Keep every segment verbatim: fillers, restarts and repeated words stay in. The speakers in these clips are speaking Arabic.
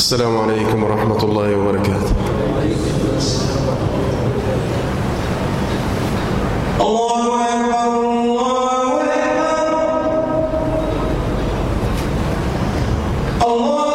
السلام عليكم ورحمة الله وبركاته. الله أكبر الله أكبر الله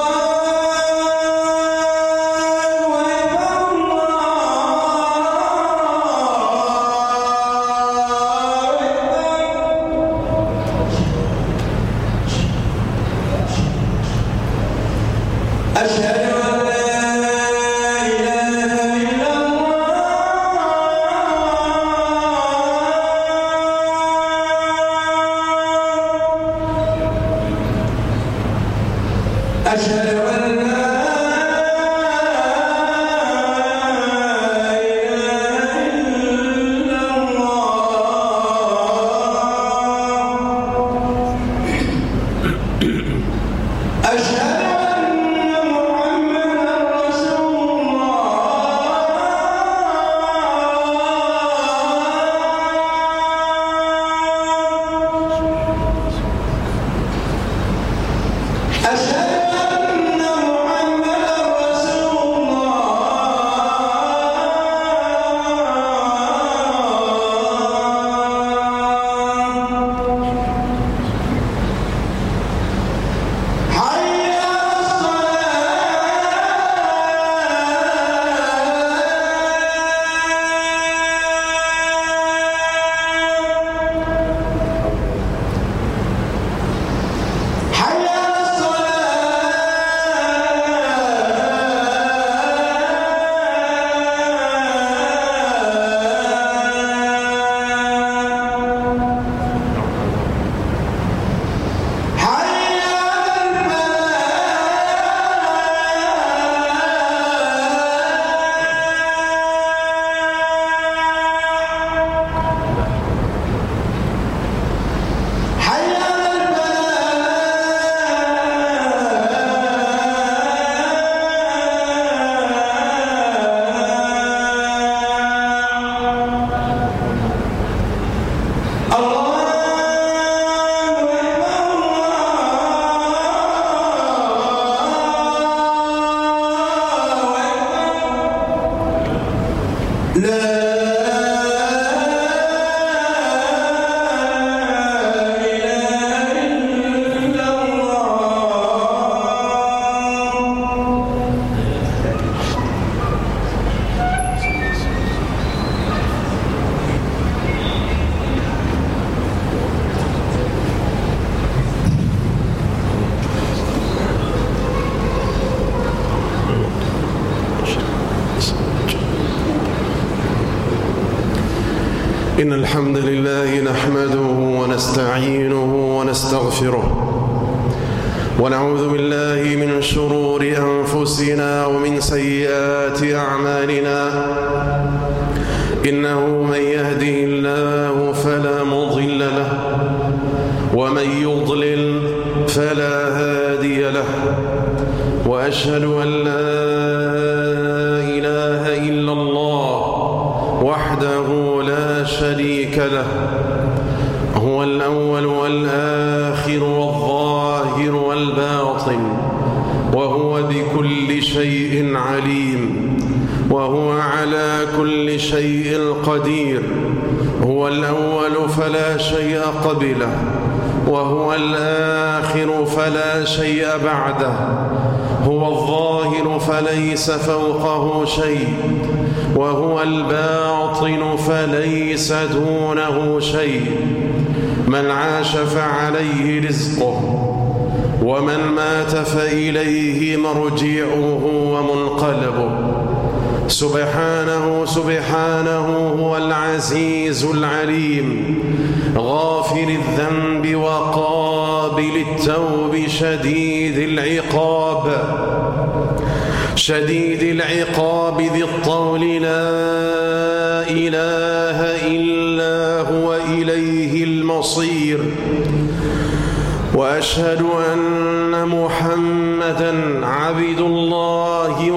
إن الحمد لله نحمده ونستعينه ونستغفره ونعوذ بالله من شرور أنفسنا ومن سيئات أعمالنا. إنه من يهده الله فلا مضل له ومن يضلل فلا هادي له، وأشهد أن لا إله إلا الله وحده لا شريك له، هو الأول والآخر والظاهر والباطن، وهو بكل شيء عليم، وهو على كل شيء قدير. هو الأول فلا شيء قبله، وهو الآخر فلا شيء بعده، هو الظاهر فليس فوقه شيء، وهو الباطن فليس دونه شيء. من عاش فعليه رزقه، ومن مات فإليه مرجعه ومنقلبه. سبحانه سبحانه هو العزيز العليم، غافر الذنب وقابل التوب، شديد العقاب شديد العقاب ذي الطول، لا إله إلا هو إليه المصير. وأشهد أن محمدًا عبد الله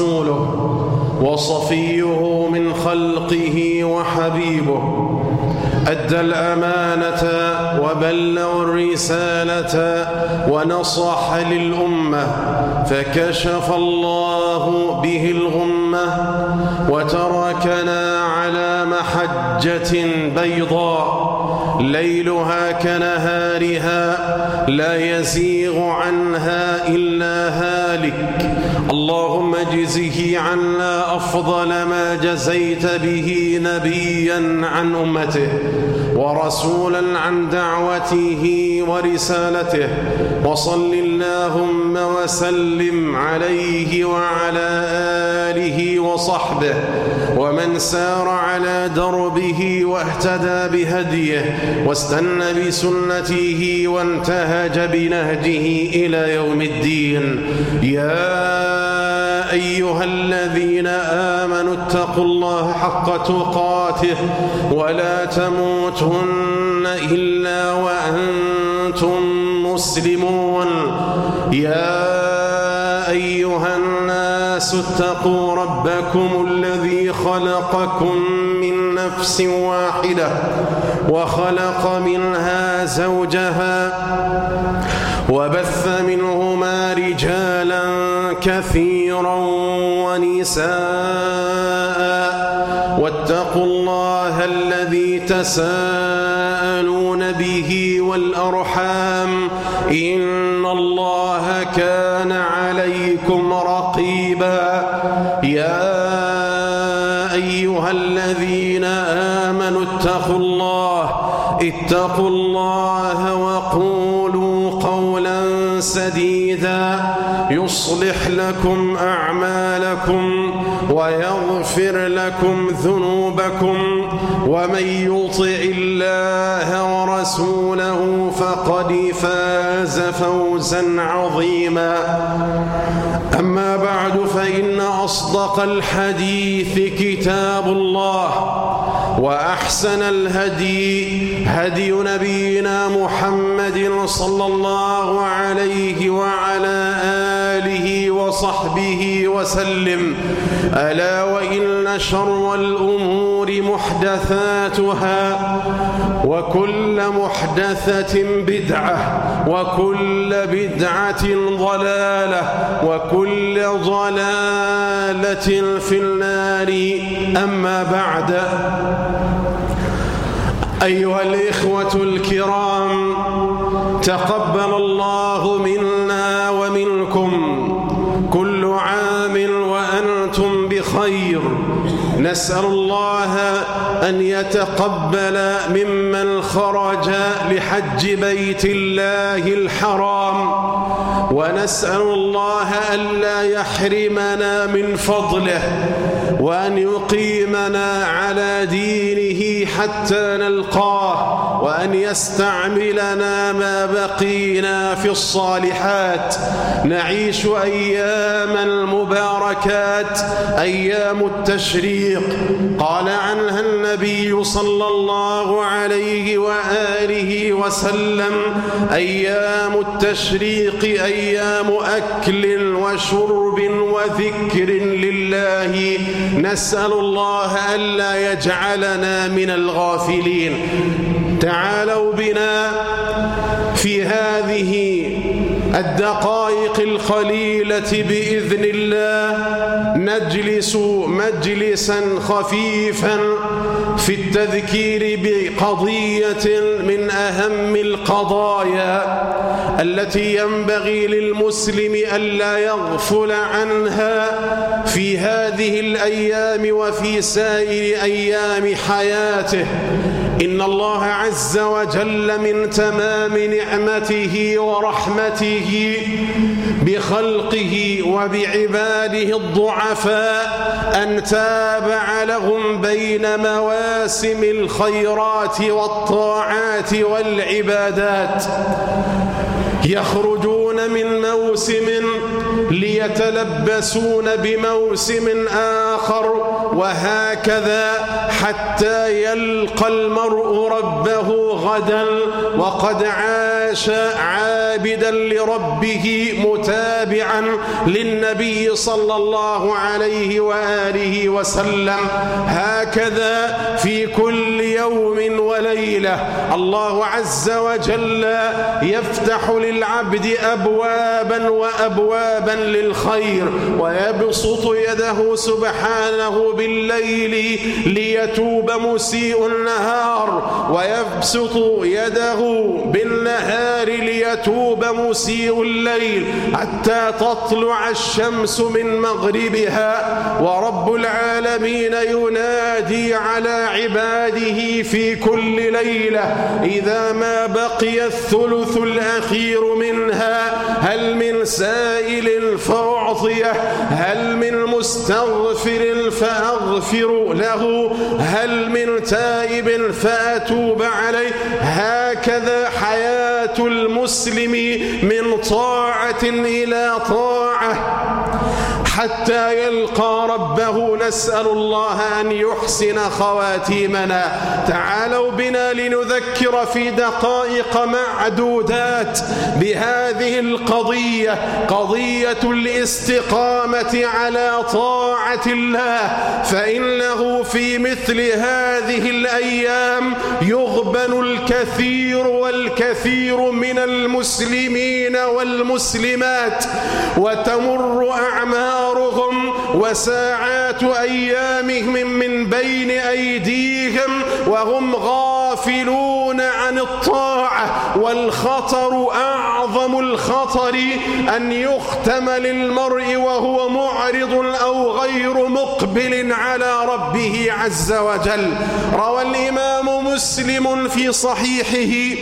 ورسوله وصفيه من خلقه وحبيبه، أدى الأمانة وبلغ الرسالة ونصح للأمة، فكشف الله به الغمة وتركنا على محجة بيضاء ليلها كنهارها لا يزيغ عنها إلا هالك. اللهم اجزه عنا أفضل ما جزيت به نبيا عن أمته ورسولا عن دعوته ورسالته، وصل اللهم وسلم عليه وعلى آله وصحبه ومن سار على دربه واهتدى بهديه واستنى بسنته وانتهج بنهجه إلى يوم الدين. يا أيها الذين آمنوا اتقوا الله حق تقاته ولا تموتن إلا وأنتم مسلمون. يا أيها الناس اتقوا ربكم الذي خلقكم من نفس واحدة وخلق منها زوجها وبث منهما رجالا كثيرا ونساء، واتقوا الله الذي تساءلون به والأرحام إن الله كان عليكم رقيبا. يا أيها الذين آمنوا اتقوا الله اتقوا الله وقولوا قولا سديدا يصلح لكم أعمالكم ويغفر لكم ذنوبكم، ومن يطع الله ورسوله فقد فاز فوزا عظيما. أما بعد، فإن أصدق الحديث كتاب الله، وأحسن الهدي هدي نبينا محمد صلى الله عليه وعلى آله وصحبه وسلم. ألا وإن شر الأمور محدثاتها، وكل محدثة بدعة، وكل بدعة ضلالة، وكل ضلالة في النار. أما بعد، أيها الإخوة الكرام، تقبل الله منا ومنكم، كل عام وأنتم بخير. نسأل الله أن يتقبل ممن خرج لحج بيت الله الحرام، ونسأل الله ألا يحرمنا من فضله، وأن يقيمنا على دينه حتى نلقاه، وأن يستعملنا ما بقينا في الصالحات. نعيش أيام المباركات، أيام التشريق، قال عنها النبي صلى الله عليه وآله وسلم: أيام التشريق أيام أكل وشرب وذكر لله. نسأل الله ألا يجعلنا من الغافلين. تعالوا بنا في هذه الدقائق القليلة بإذن الله نجلس مجلسا خفيفا في التذكير بقضية من أهم القضايا التي ينبغي للمسلم ألا يغفل عنها في هذه الأيام وفي سائر أيام حياته. إن الله عز وجل من تمام نعمته ورحمته بخلقه وبعباده الضعفاء أن تابع لهم بين مواسم الخيرات والطاعات والعبادات. يخرجون من موسم ليتلبسون بموسم آخر، وهكذا حتى يلقى المرء ربه غدا وقد عاش عابدا لربه متابعا للنبي صلى الله عليه وآله وسلم. هكذا في كل يوم وليلة ليلة الله عز وجل يفتح للعبد أبوابا وأبوابا للخير، ويبسط يده سبحانه بالليل ليتوب مسيء النهار، ويبسط يده بالنهار ليتوب مسيء الليل، حتى تطلع الشمس من مغربها. ورب العالمين ينادي على عباده في كل ليلة إذا ما بقي الثلث الأخير منها: هل من سائل فأعطيه، هل من مستغفر فأغفر له، هل من تائب فأتوب عليه. هكذا حياة المسلم من طاعة إلى طاعة حتى يلقى ربه. نسأل الله أن يحسن خواتيمنا. تعالوا بنا لنذكر في دقائق معدودات بهذه القضية، قضية الاستقامة على طاعة الله، فإنه في مثل هذه الأيام يغبن الكثير والكثير من المسلمين والمسلمات، وتمر أعمارهم وساعات أيامهم من بين أيديهم وهم غافلون عن الطاعة. والخطر أعظم الخطر أن يختم للمرء وهو معرض أو غير مقبل على ربه عز وجل. روى الإمام مسلم في صحيحه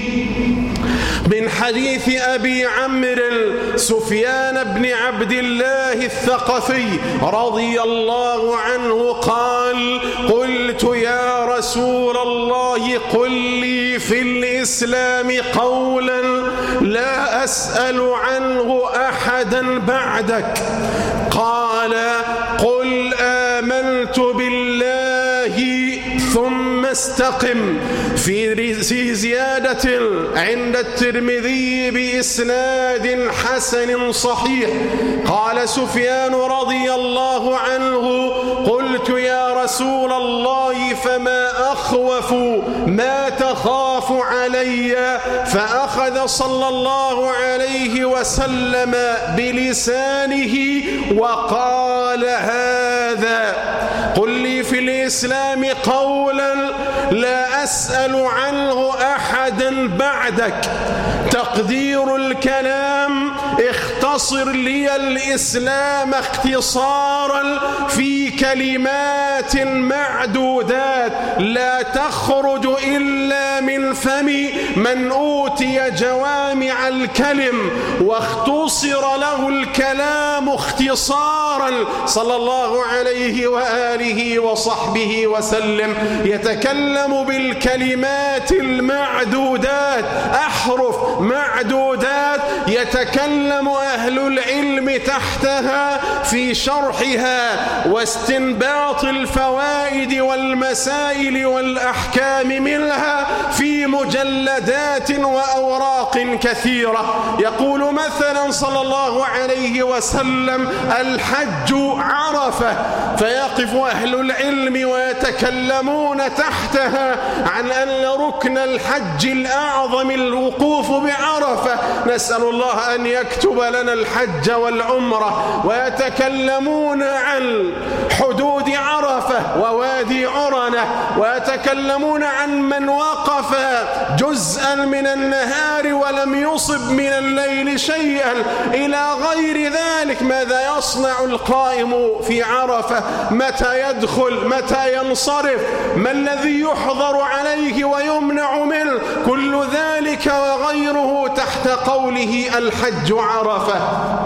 من حديث أبي عمرو سفيان بن عبد الله الثقفي رضي الله عنه قال: قلت يا رسول الله قل لي في الإسلام قولا لا أسأل عنه أحدا بعدك. قال: قل آمنت بالله ثم استقم. في زيادة عند الترمذي بإسناد حسن صحيح قال سفيان رضي الله عنه: قلت يا رسول الله فما أخوف ما تخاف علي؟ فأخذ صلى الله عليه وسلم بلسانه وقال هذا: قل لي في الإسلام قولا لا أسأل عنه أحدا بعدك. تقدير الكلام: اختصر لي الإسلام اختصارا في كلمات معدودات لا تخرج إلا من فم من أوتي جوامع الكلم، واختصر له الكلام اختصارا صلى الله عليه وآله وصحبه وسلم. يتكلم بالكلمات المعدودات، أحرف معدودات يتكلم أهل العلم تحتها في شرحها واستنباط الفوائد والمسائل والأحكام منها في مجلدات وأوراق كثيرة. يقول مثلا صلى الله عليه وسلم: الحج عرفة، فيقف أهل العلم ويتكلمون تحتها عن أن ركن الحج الأعظم الوقوف بعرفة، نسأل الله أن يكتب لنا الحج والعمرة. ويتكلمون عن حدود عرفة ووادي عرنة، ويتكلمون عن من وقف جزءا من النهار ولم يصب من الليل شيئا إلى غير ذلك. ماذا يصنع القائم في عرفة؟ متى يدخل؟ متى ينصرف؟ ما الذي يحظر عليه ويمنع منه؟ كل ذلك وغيره تحت قوله الحج عرفة.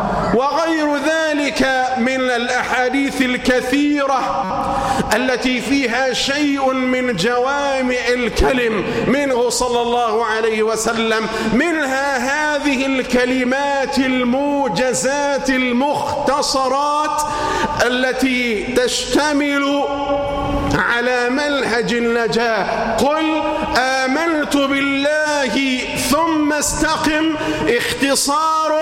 وغير ذلك من الأحاديث الكثيرة التي فيها شيء من جوامع الكلم منه صلى الله عليه وسلم، منها هذه الكلمات الموجزات المختصرات التي تشتمل على منهج النجاة. قل آمنت بالله ثم استقم، اختصار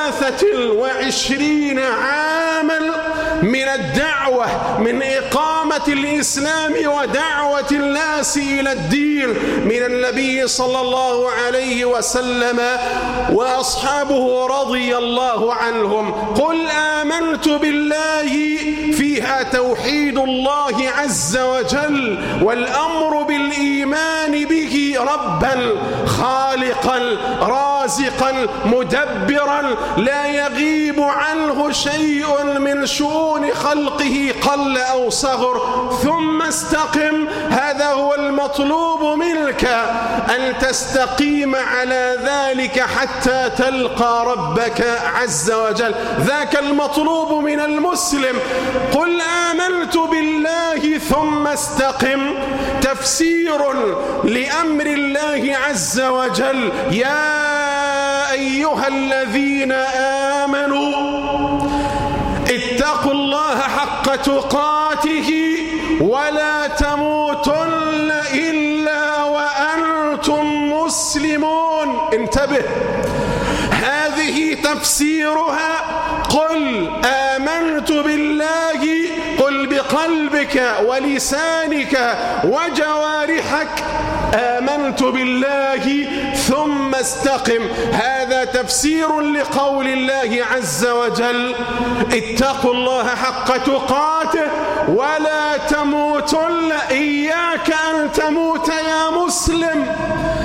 لثلاثة وعشرين عاما من الدعوة، من إقامة إقامة الإسلام ودعوة الناس إلى الدين من النبي صلى الله عليه وسلم وأصحابه رضي الله عنهم. قل آمنت بالله فيها توحيد الله عز وجل والأمر بالإيمان به ربا خالقا رازقا مدبرا لا يغيب عنه شيء من شؤون خلقه قل أو صغر. ثم استقم، هذا هو المطلوب منك، أن تستقيم على ذلك حتى تلقى ربك عز وجل. ذاك المطلوب من المسلم. قل آمنت بالله ثم استقم تفسير لأمر الله عز وجل. يا أيها الذين آمنوا اتقوا الله حق تقاته ولا تموتن إلا وأنتم مسلمون. انتبه، هذه تفسيرها. قل آمنت بالله، قل بقلبك ولسانك وجوارحك آمنت بالله ثم استقم. هذا تفسير لقول الله عز وجل اتقوا الله حق تقاته ولا تموتن. إياك أن تموت يا مسلم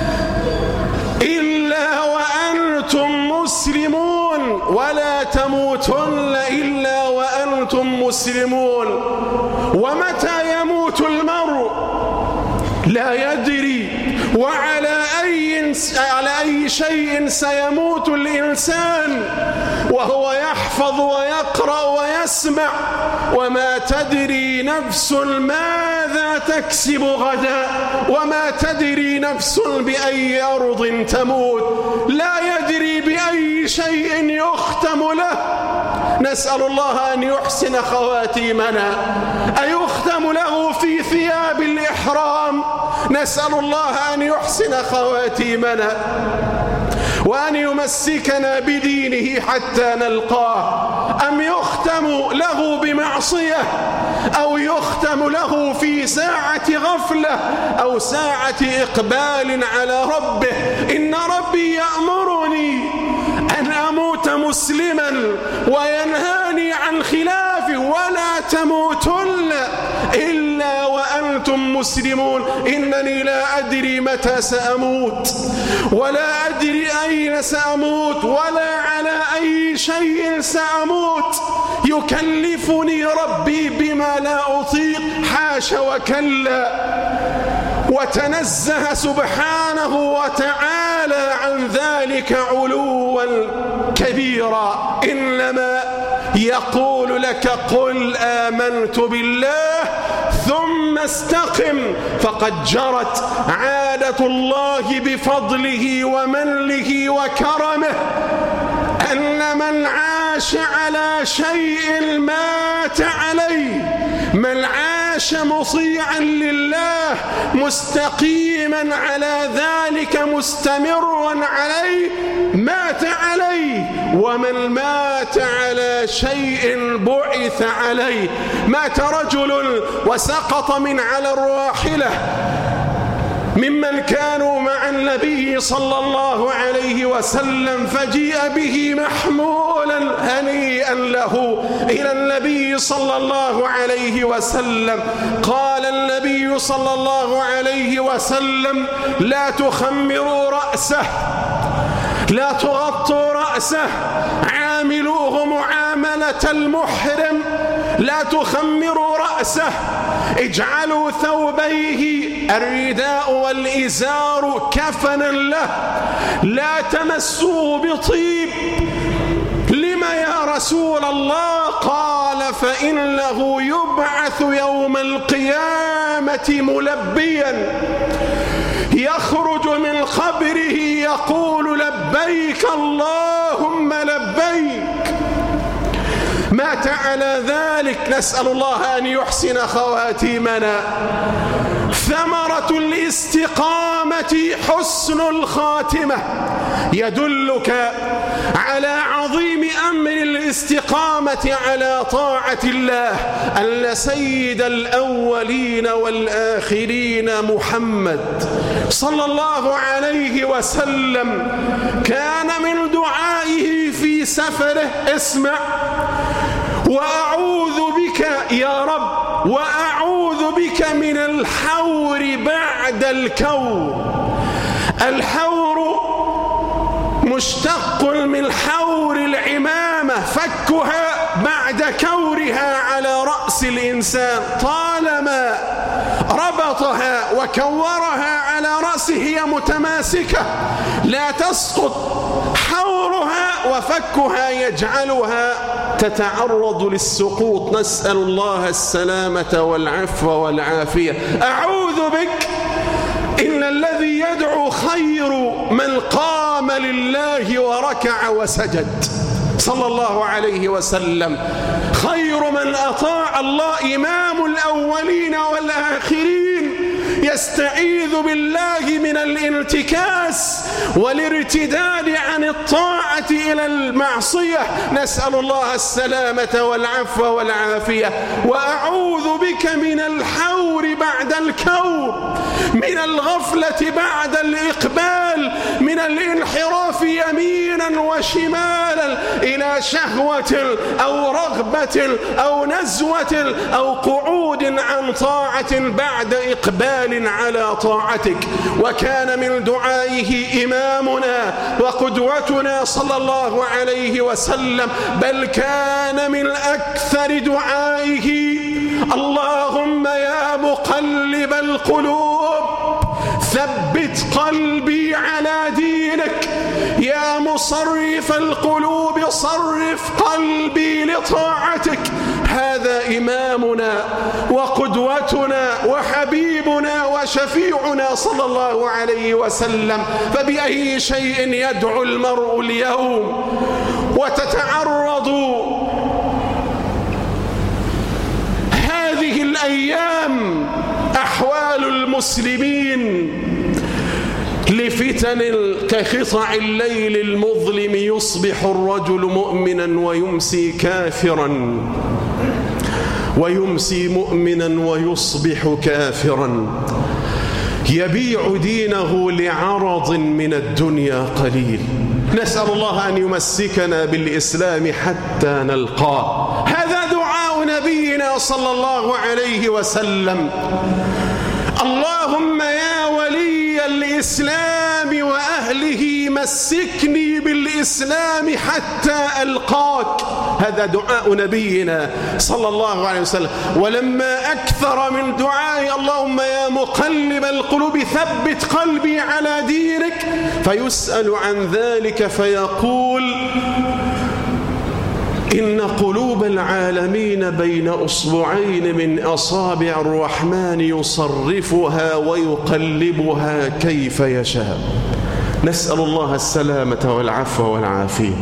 إلا وأنتم مسلمون، ولا تموتن إلا وأنتم مسلمون. ومتى يموت المرء لا يدري، وعلى أي, على أي شيء سيموت الإنسان وهو يحفظ ويقرأ ويسمع. وما تدري نفس ماذا تكسب غدا، وما تدري نفس بأي أرض تموت. لا يدري بأي شيء يختم له. نسأل الله أن يحسن خواتيمنا. أيختم له في ثياب الإحرام؟ نسأل الله أن يحسن خواتيمنا وأن يمسكنا بدينه حتى نلقاه. أم يختم له بمعصية، أو يختم له في ساعة غفلة أو ساعة إقبال على ربه. إن ربي يأمرني أن أموت مسلما وينهاني عن خلافه. ولا تموتن إلا وأنتم مسلمون. إنني لا أدري متى سأموت، ولا أدري أين سأموت، ولا على أي شيء سأموت. يكلفني ربي بما لا أطيق، حاش وكلا، وتنزه سبحانه وتعالى عن ذلك علوا كبيرا. إنما يقول لك قل آمنت بالله ثم استقم. فقد جرت عادة الله بفضله ومنه وكرمه أن من عاش على شيء مات عليه. من عاش مطيعا لله مستقيما على ذلك مستمرا عليه مات عليه. ومن مات على شيء بعث عليه. مات رجل وسقط من على الراحلة ممن كانوا مع النبي صلى الله عليه وسلم، فجيء به محمولا هنيئا له إلى النبي صلى الله عليه وسلم. قال النبي صلى الله عليه وسلم لا تخمروا رأسه، لا تغطوا رأسه، عاملوه معاملة المحرم. لا تخمروا رأسه، اجعلوا ثوبيه الرداء والإزار كفنا له، لا تمسوه بطيب. لما يا رسول الله؟ قال فإنه يبعث يوم القيامة ملبيا، يخرج من قبره يقول لبيك اللهم لبيك. مات على ذلك. نسأل الله أن يحسن خواتيمنا. ثمرة الاستقامة حسن الخاتمة. يدلك على عظيم أمر الاستقامة الاستقامة على طاعة الله أن سيد الأولين والآخرين محمد صلى الله عليه وسلم كان من دعائه في سفره: اسمع، وأعوذ بك يا رب، وأعوذ بك من الحور بعد الكور. الحور مشتق من حور العمامة، فكها بعد كورها على رأس الإنسان، طالما ربطها وكورها على رأسه هي متماسكة لا تسقط. حورها وفكها يجعلها تتعرض للسقوط. نسأل الله السلامة والعفو والعافية. أعوذ بك. إن الذي يدعو خير من قام لله وركع وسجد صلى الله عليه وسلم. خير من أطاع الله إمام الأولين والآخرين، يستعيذ بالله من الانتكاس والارتداد عن الطاعة إلى المعصية. نسأل الله السلامة والعفو والعافية. وأعوذ بك من الحور بعد الكور، من الغفلة بعد الإقبال، من الانحراف يمينا وشمالا إلى شهوة أو رغبة أو نزوة أو قعود عن طاعة بعد إقبال على طاعتك. وكان من دعائه إمامنا وقدوتنا صلى الله عليه وسلم، بل كان من أكثر دعائه: اللهم يا مقلب القلوب ثبت قلبي على دينك، يا مصرف القلوب صرف قلبي لطاعتك. هذا إمامنا وقدوتنا وحبيبنا وشفيعنا صلى الله عليه وسلم. فبأي شيء يدعو المرء اليوم وتتعرض هذه الأيام أحوال المسلمين لفتن كقطع الليل المظلم، يصبح الرجل مؤمنا ويمسي كافرا، ويمسي مؤمنا ويصبح كافرا، يبيع دينه لعرض من الدنيا قليل. نسأل الله أن يمسكنا بالإسلام حتى نلقاه. هذا دعاء نبينا صلى الله عليه وسلم: اللهم يا ولي الإسلام وأهله مسكني بالإسلام حتى ألقاك. هذا دعاء نبينا صلى الله عليه وسلم. ولما أكثر من دعاء اللهم يا مقلب القلوب ثبت قلبي على دينك، فيسأل عن ذلك فيقول: إن قلوب العالمين بين أصبعين من أصابع الرحمن يصرفها ويقلبها كيف يشاء. نسأل الله السلامة والعفو والعافية.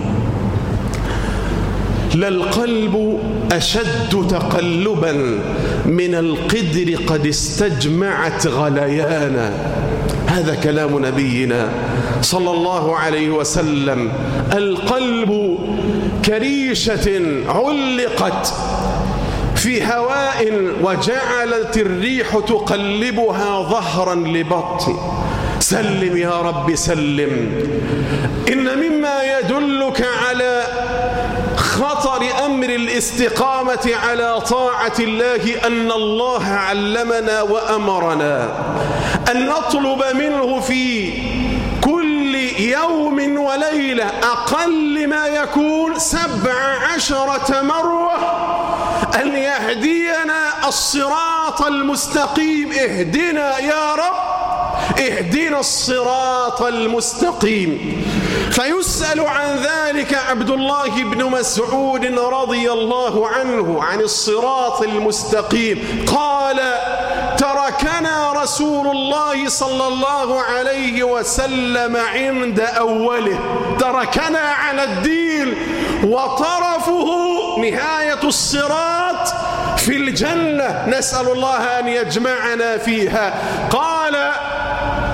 للقلب أشد تقلبا من القدر قد استجمعت غليانا. هذا كلام نبينا صلى الله عليه وسلم. القلب كريشة علقت في هواء وجعلت الريح تقلبها ظهرا لبطن. سلم يا رب سلم. إن مما يدلك على خطر أمر الاستقامة على طاعة الله أن الله علمنا وأمرنا أن نطلب منه في كل يوم وليلة أقل ما يكون سبع عشرة مرة أن يهدينا الصراط المستقيم. اهدنا يا رب، اهدنا الصراط المستقيم. فيسأل عن ذلك عبد الله بن مسعود رضي الله عنه عن الصراط المستقيم. قال: تركنا رسول الله صلى الله عليه وسلم عند أوله. تركنا على الدين وطرفه نهاية الصراط في الجنة، نسأل الله أن يجمعنا فيها. قال: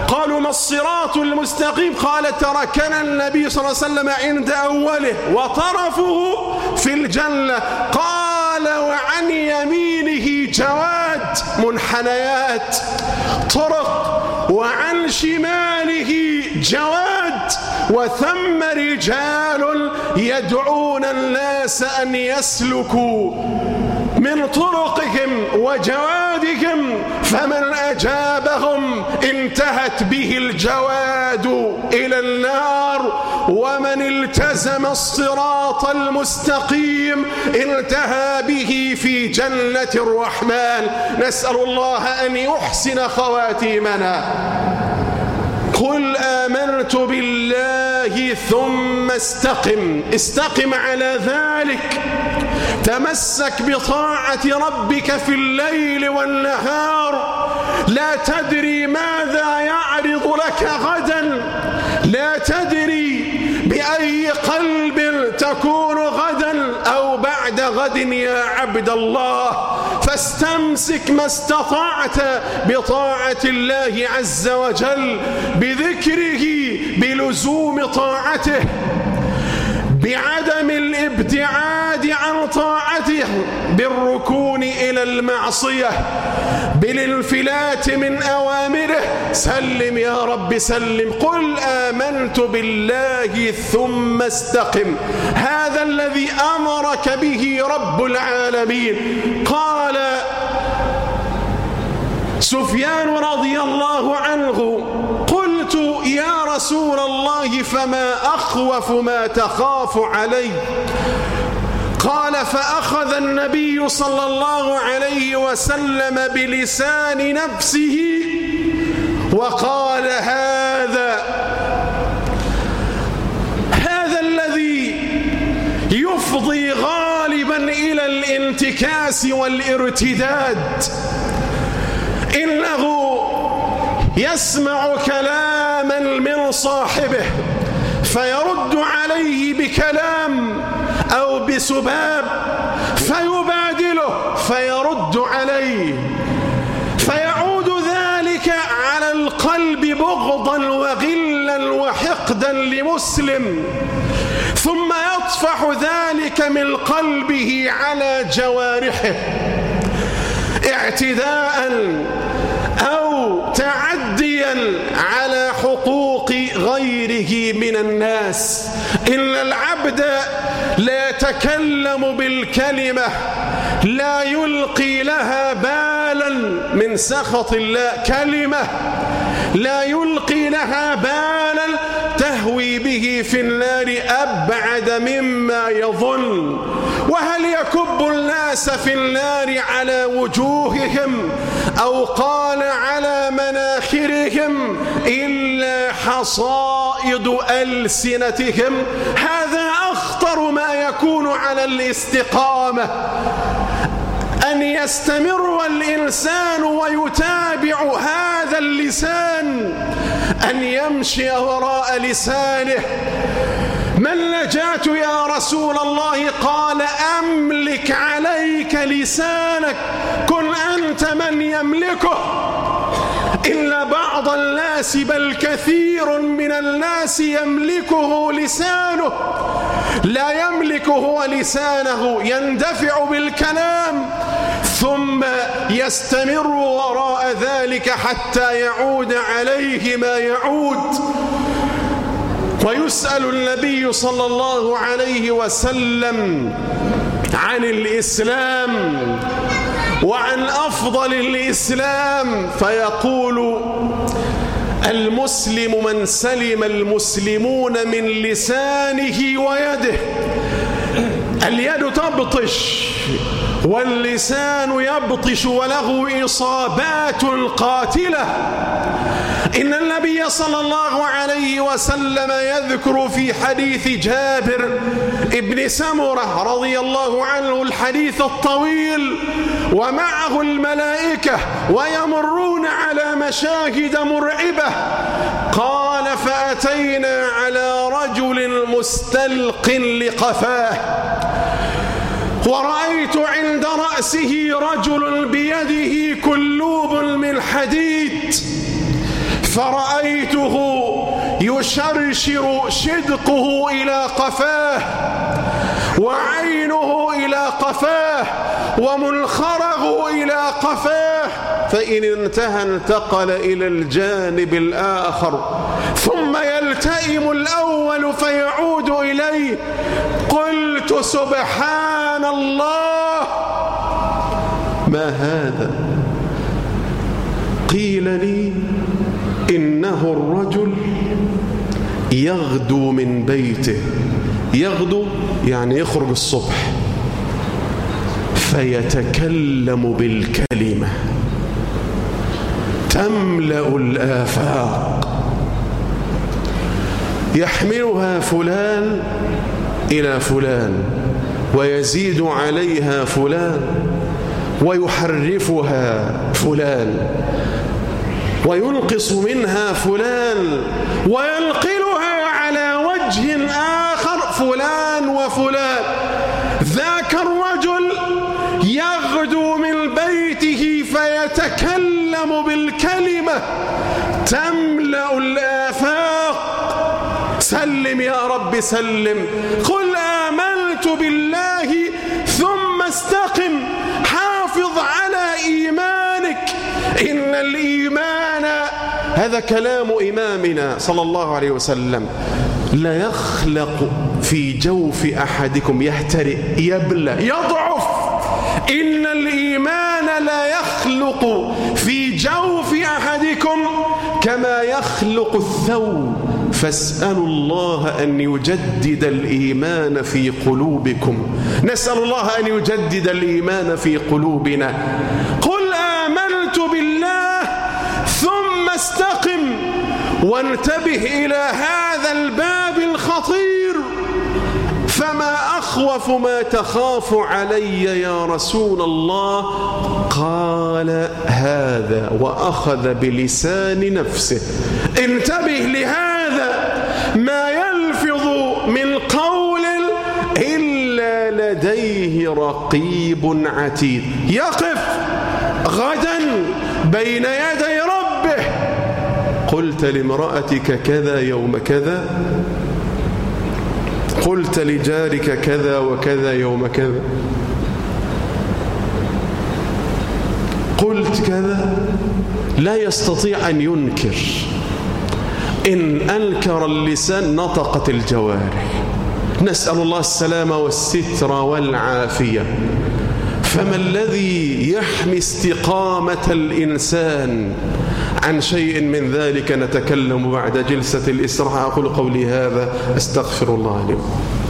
قالوا ما الصراط المستقيم؟ قال تركنا النبي صلى الله عليه وسلم عند أوله وطرفه في الجنة. قال وعن يمينه جواد منحنيات طرق، وعن شماله جواد، وثم رجال يدعون الناس أن يسلكوا من طرقهم وجوادهم، فمن أجابهم انتهت به الجواد إلى النار، ومن التزم الصراط المستقيم انتهى به في جنة الرحمن. نسأل الله أن يحسن خواتيمنا. قل آمنت بالله ثم استقم. استقم على ذلك، تمسك بطاعة ربك في الليل والنهار. لا تدري ماذا يعرض لك غدا، لا تدري بأي قلب تكون غدا أو بعد غد يا عبد الله. فاستمسك ما استطعت بطاعة الله عز وجل، بذكره، بلزوم طاعته، بعدم الابتعاد عن طاعته، بالركون إلى المعصية، بالانفلات من أوامره. سلم يا رب سلم. قل آمنت بالله ثم استقم. هذا الذي أمرك به رب العالمين. قال سفيان رضي الله عنه قلت يا رسول الله فما أخوف ما تخاف علي؟ قال فأخذ النبي صلى الله عليه وسلم بلسان نفسه وقال هذا هذا الذي يفضي غالبا إلى الانتكاس والارتداد. إنه يسمع كلاما من صاحبه فيرد عليه بكلام أو بسباب فيبادله فيرد عليه، فيعود ذلك على القلب بغضا وغلا وحقدا لمسلم، ثم يطفح ذلك من قلبه على جوارحه اعتداء أو تعديا على حقوق غيره من الناس. إن العبد لا يتكلم بالكلمة لا يلقي لها بالا من سخط الله، كلمة لا يلقي لها بالا تهوي به في النار أبعد مما يظن. وهل يكب الناس في النار على وجوههم أو قال على مناخرهم إلا حصائد ألسنتهم؟ هذا أخطر ما يكون على الاستقامة، أن يستمر الإنسان ويتابع هذا اللسان، أن يمشي وراء لسانه. ما النجاة يا رسول الله؟ قال أملك عليك لسانك، كن أنت من يملكه. إلا بعض الناس بل كثير من الناس يملكه لسانه، لا يملك هو لسانه، يندفع بالكلام ثم يستمر وراء ذلك حتى يعود عليه ما يعود. ويسأل النبي صلى الله عليه وسلم عن الإسلام وعن أفضل الإسلام فيقول المسلم من سلم المسلمون من لسانه ويده. اليد تبطش واللسان يبطش وله إصابات قاتلة. إن النبي صلى الله عليه وسلم يذكر في حديث جابر ابن سمرة رضي الله عنه الحديث الطويل ومعه الملائكة ويمرون على مشاهد مرعبة. قال فأتينا على رجل مستلق لقفاه ورأيت عند رأسه رجل بيده كلوب من حديد، فرأيته يشرشر شدقه إلى قفاه وعينه إلى قفاه ومنخره إلى قفاه، فإن انتهى انتقل إلى الجانب الآخر ثم يلتئم الأول فيعود إليه. قلت سبحان الله، ما هذا؟ قيل لي إنه الرجل يغدو من بيته، يغدو يعني يخرج الصبح، فيتكلم بالكلمة تملأ الآفاق، يحملها فلان إلى فلان ويزيد عليها فلان ويحرفها فلان وينقص منها فلان وينقلها على وجه آخر فلان وفلان. ذاك الرجل يغدو من بيته فيتكلم بالكلمة تملأ الآفاق. سلم يا رب سلم. قل آمنت بالله ثم استقم، حافظ على إيمانك. إن الإيمان، هذا كلام إمامنا صلى الله عليه وسلم، لا يخلق في جوف أحدكم، يهترئ يبلى يضعف. إن الإيمان لا يخلق في جوف أحدكم كما يخلق الثوب، فاسألوا الله أن يجدد الإيمان في قلوبكم. نسأل الله أن يجدد الإيمان في قلوبنا. قل آمنت بالله ثم استقم، وانتبه إلى هذا الباب الخطير. فما أخوف ما تخاف علي يا رسول الله؟ قال هذا، وأخذ بلسان نفسه. انتبه لهذا، ما يلفظ من قول إلا لديه رقيب عتيد. يقف غدا بين يدي ربه. قلت لامرأتك كذا يوم كذا، قلت لجارك كذا وكذا يوم كذا، قلت كذا. لا يستطيع أن ينكر. إن أنكر اللسان نطقت الجوارح. نسأل الله السلامة والستر والعافية. فما الذي يحمي استقامة الإنسان عن شيء من ذلك؟ نتكلم بعد جلسة الاستراحة. أقول قولي هذا، أستغفر الله لي.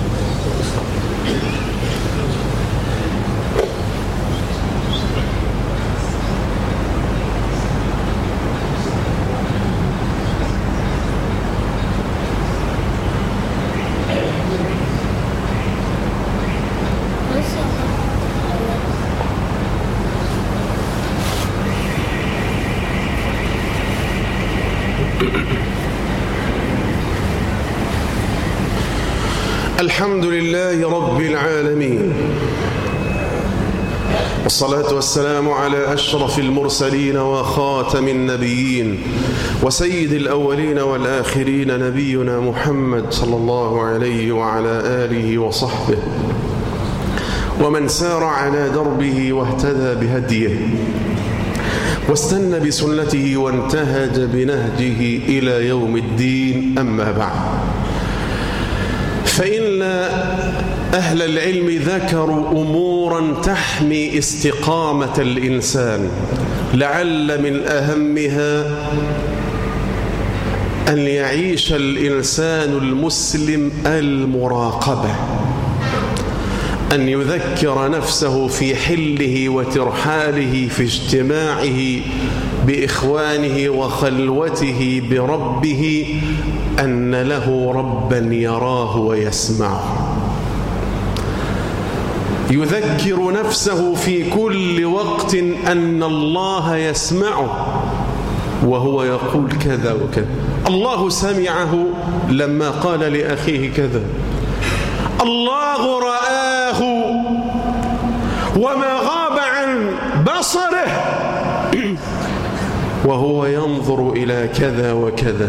الحمد لله رب العالمين، والصلاة والسلام على أشرف المرسلين وخاتم النبيين وسيد الأولين والآخرين، نبينا محمد صلى الله عليه وعلى آله وصحبه ومن سار على دربه واهتدى بهديه واستنى بسنته وانتهج بنهجه إلى يوم الدين. أما بعد، فإن أهل العلم ذكروا أمورا تحمي استقامة الإنسان، لعل من أهمها أن يعيش الإنسان المسلم المراقبة، أن يذكر نفسه في حله وترحاله، في اجتماعه بإخوانه وخلوته بربه، أن له ربا يراه ويسمعه. يذكر نفسه في كل وقت أن الله يسمعه وهو يقول كذا وكذا. الله سمعه لما قال لأخيه كذا، الله رآه وما غاب عن بصره، وهو ينظر إلى كذا وكذا.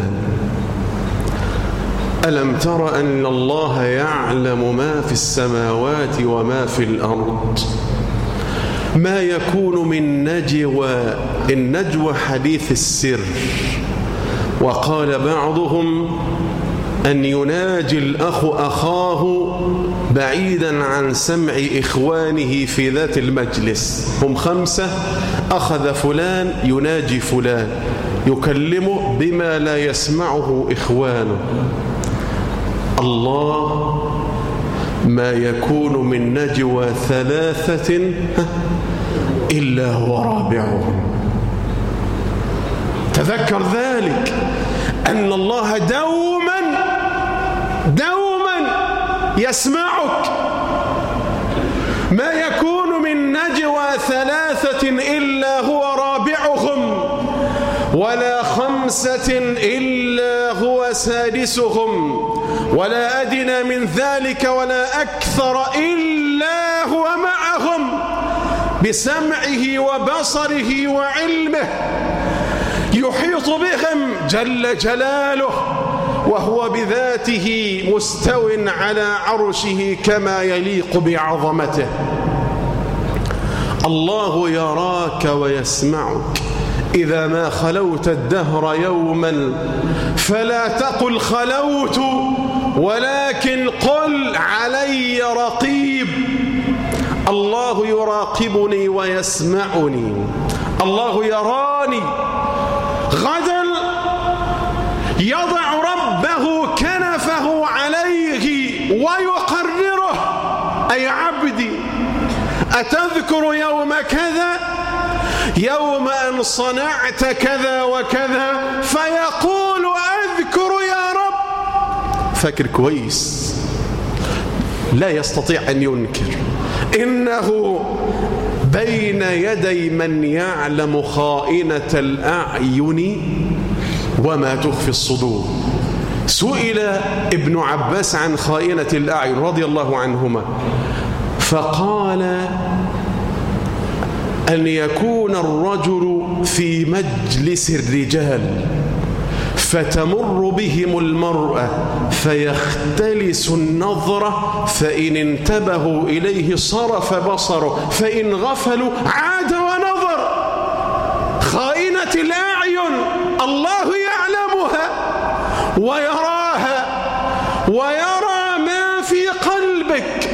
ألم تر أن الله يعلم ما في السماوات وما في الأرض؟ ما يكون من نجوى، النجوى حديث السر، وقال بعضهم أن يناجي الأخ أخاه بعيدا عن سمع إخوانه في ذات المجلس. هم خمسة، أخذ فلان يناجي فلان يكلمه بما لا يسمعه إخوانه. الله ما يكون من نجوى ثلاثة إلا هو رابعهم. تذكر ذلك، أن الله دوما دوما يسمعك. ما يكون من نجوى ثلاثة إلا هو رابعهم، ولا خمسة إلا هو سادسهم، ولا أدنى من ذلك ولا أكثر إلا هو معهم بسمعه وبصره وعلمه، يحيط بهم جل جلاله، وهو بذاته مستو على عرشه كما يليق بعظمته. الله يراك ويسمعك. إذا ما خلوت الدهر يوما فلا تقل خلوت، ولكن قل علي رقيب. الله يراقبني ويسمعني، الله يراني. غدا يضع ربه كنفه عليه ويقرره: أي عبدي أتذكر يوم كذا، يوم أن صنعت كذا وكذا؟ فيقول: أذكر يا رب. فاكر كويس، لا يستطيع أن ينكر. إنه بين يدي من يعلم خائنة الأعين وما تخفي الصدور. سئل ابن عباس عن خائنة الأعين رضي الله عنهما، فقال: أن يكون الرجل في مجلس الرجال فتمر بهم المرأة فيختلس النظرة، فإن انتبهوا إليه صرف بصره، فإن غفلوا عاد ونظر. خائنة الأعين الله يعلمها ويراها، ويرى ما في قلبك.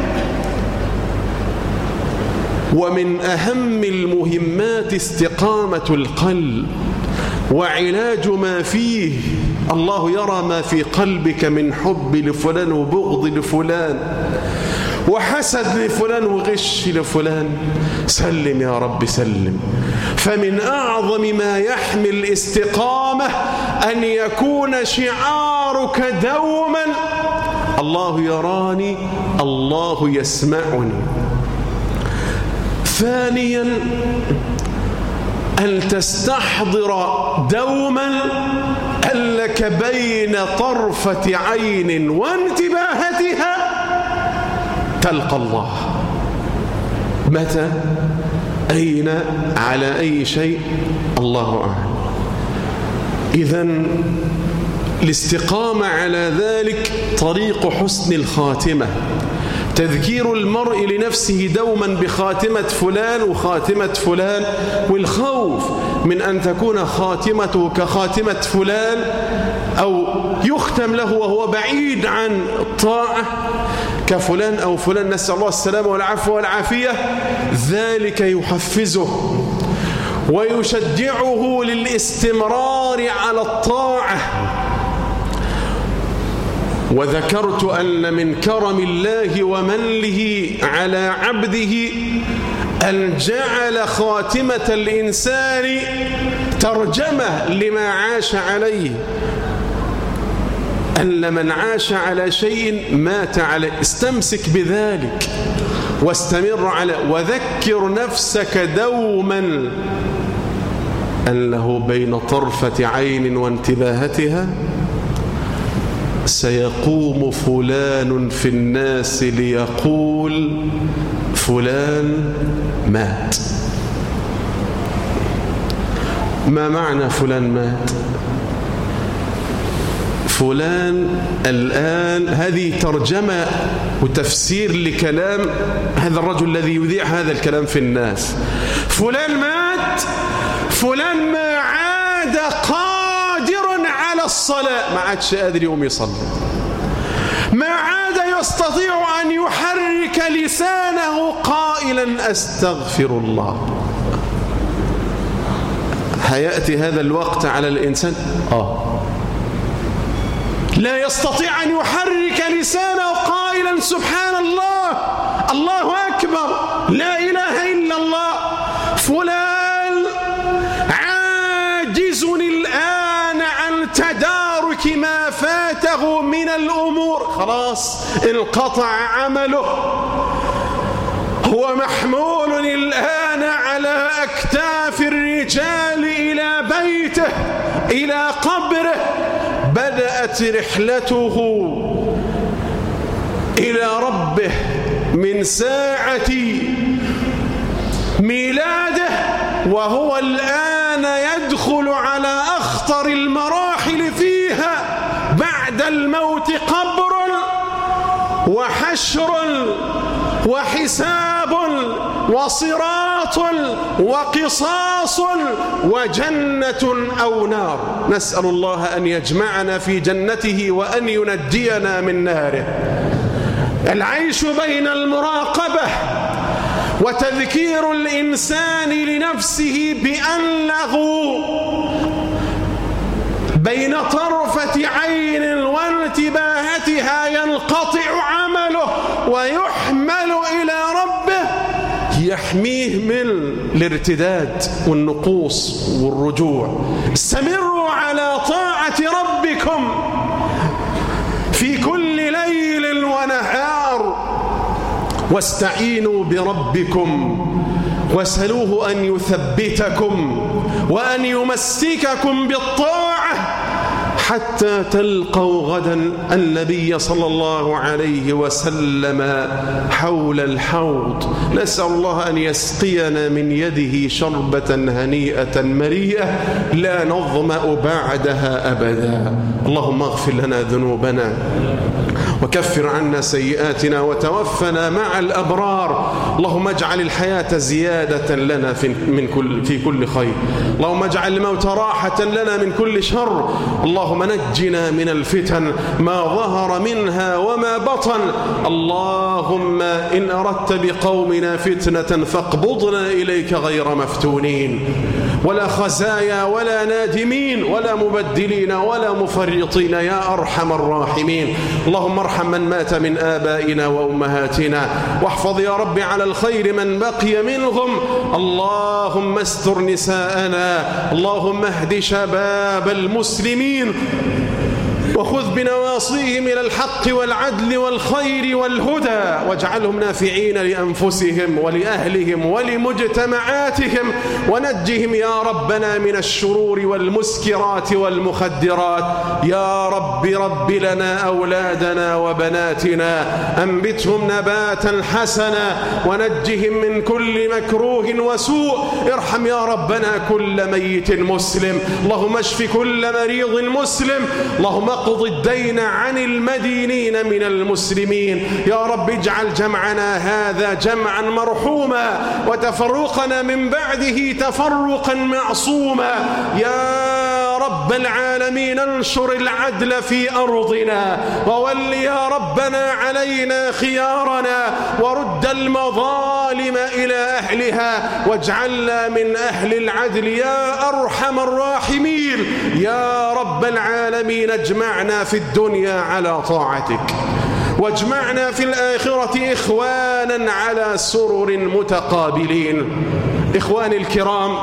ومن أهم المهمات استقامة القلب وعلاج ما فيه. الله يرى ما في قلبك من حب لفلان وبغض لفلان وحسد لفلان وغش لفلان. سلم يا رب سلم. فمن أعظم ما يحمي الاستقامة أن يكون شعارك دوما: الله يراني، الله يسمعني. ثانيا، أن تستحضر دوما أن لك بين طرفة عين وانتباهتها تلقى الله. متى؟ أين؟ على أي شيء؟ الله أعلم. إذن الاستقامة على ذلك طريق حسن الخاتمة. تذكير المرء لنفسه دوما بخاتمة فلان وخاتمة فلان، والخوف من أن تكون خاتمته كخاتمة فلان، أو يختم له وهو بعيد عن الطاعة كفلان أو فلان، نسأل الله السلامة والعفو والعافية. ذلك يحفزه ويشجعه للاستمرار على الطاعة. وذكرت أن من كرم الله ومنه على عبده أن جعل خاتمة الإنسان ترجمة لما عاش عليه. أن من عاش على شيء مات عليه. استمسك بذلك واستمر على، وذكر نفسك دوما أنه بين طرفة عين وانتباهتها سيقوم فلان في الناس ليقول فلان مات. ما معنى فلان مات؟ فلان الآن، هذه ترجمة وتفسير لكلام هذا الرجل الذي يذيع هذا الكلام في الناس. فلان مات، فلان ما عاد قادر على الصلاة، ما عادش قادر يقوم يصلي، ما عاد يستطيع أن يحرك لسانه قائلا أستغفر الله. هيأتي هذا الوقت على الإنسان آه لا يستطيع أن يحرك لسانه قائلا سبحان الله، الله أكبر، لا إله إلا الله. فلان عاجز الآن عن تدارك ما فاته من الأمور، خلاص انقطع عمله، هو محمول الآن على أكتاف الرجال إلى بيته، إلى قبره. بدأت رحلته إلى ربه من ساعة ميلاده، وهو الآن يدخل على أخطر المراحل فيها. بعد الموت قبر وحشر وحساب وصراط وقصاص وجنة أو نار. نسأل الله أن يجمعنا في جنته وأن ينجينا من ناره. العيش بين المراقبة وتذكير الإنسان لنفسه بأنه بين طرفة عين وانتباهتها ينقطع عمله ويحمل إلى ربه، يحميه من الارتداد والنقوص والرجوع. استمروا على طاعة ربكم في كل ليل ونهار، واستعينوا بربكم واسألوه أن يثبتكم وأن يمسككم بالطاعة حتى تلقوا غدا النبي صلى الله عليه وسلم حول الحوض. نسأل الله أن يسقينا من يده شربة هنيئة مريئة لا نظمأ بعدها أبدا. اللهم اغفر لنا ذنوبنا وكفر عنا سيئاتنا وتوفنا مع الأبرار. اللهم اجعل الحياة زيادة لنا في من كل في كل خير. اللهم اجعل الموت راحة لنا من كل شر. اللهم نجنا من الفتن ما ظهر منها وما بطن. اللهم إن أردت بقومنا فتنة فاقبضنا إليك غير مفتونين ولا خزايا ولا نادمين ولا مبدلين ولا مفرطين يا أرحم الراحمين. اللهم ارحم من مات من آبائنا وأمهاتنا، واحفظ يا رب على الخير من بقي منهم. اللهم استر نساءنا، اللهم اهد شباب المسلمين وخذ بنواصيهم إلى الحق والعدل والخير والهدى، واجعلهم نافعين لأنفسهم ولأهلهم ولمجتمعاتهم، ونجهم يا ربنا من الشرور والمسكرات والمخدرات. يا رب رب لنا أولادنا وبناتنا، أنبتهم نباتا حسنا ونجهم من كل مكروه وسوء. ارحم يا ربنا كل ميت مسلم، اللهم اشف كل مريض مسلم، اللهم اقض الدين عن المدينين من المسلمين. يا رب اجعل جمعنا هذا جمعا مرحوما وتفرقنا من بعده تفرقا معصوما. يا رب العالمين انشر العدل في أرضنا، وول يا ربنا علينا خيارنا، ورد المظالم إلى أهلها، واجعلنا من أهل العدل يا أرحم الراحمين. يا رب العالمين اجمعنا في الدنيا على طاعتك، واجمعنا في الآخرة إخوانا على سرر متقابلين. إخواني الكرام،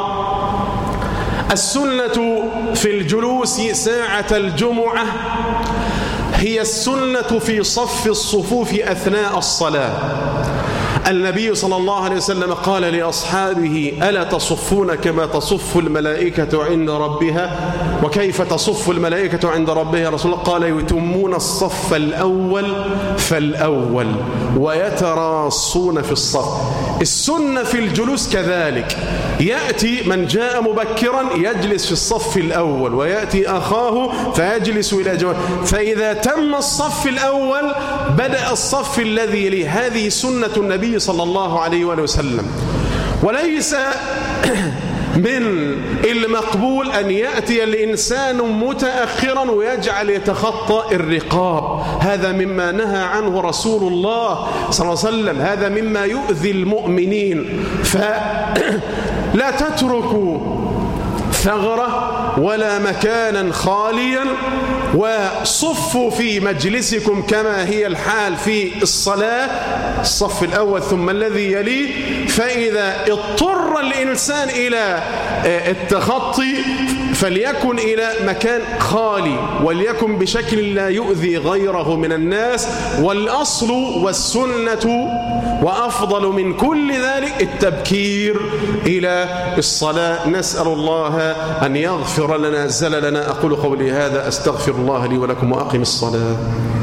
السنة في الجلوس ساعة الجمعة هي السنة في صف الصفوف أثناء الصلاة. النبي صلى الله عليه وسلم قال لأصحابه ألا تصفون كما تصف الملائكة عند ربها؟ وكيف تصف الملائكة عند ربها يا رسول الله؟ قال يتمون الصف الأول فالأول ويتراصون في الصف. السنة في الجلوس كذلك، يأتي من جاء مبكرا يجلس في الصف الأول، ويأتي أخاه فيجلس إلى جوانب، فإذا تم الصف الأول بدأ الصف الذي يليه. هذه سنة النبي صلى الله عليه وآله وسلم. وليس من المقبول أن يأتي الإنسان متأخرا ويجعل يتخطى الرقاب، هذا مما نهى عنه رسول الله صلى الله عليه وسلم، هذا مما يؤذي المؤمنين. فلا تتركوا ثغرة ولا مكانا خاليا، وصفوا في مجلسكم كما هي الحال في الصلاة، الصف الأول ثم الذي يليه. فإذا اضطر الإنسان إلى التخطي فليكن إلى مكان خالي، وليكن بشكل لا يؤذي غيره من الناس. والأصل والسنة وأفضل من كل ذلك التبكير إلى الصلاة. نسأل الله أن يغفر لنا زللنا. أقول قولي هذا، أستغفر الله لي ولكم، وأقم الصلاة.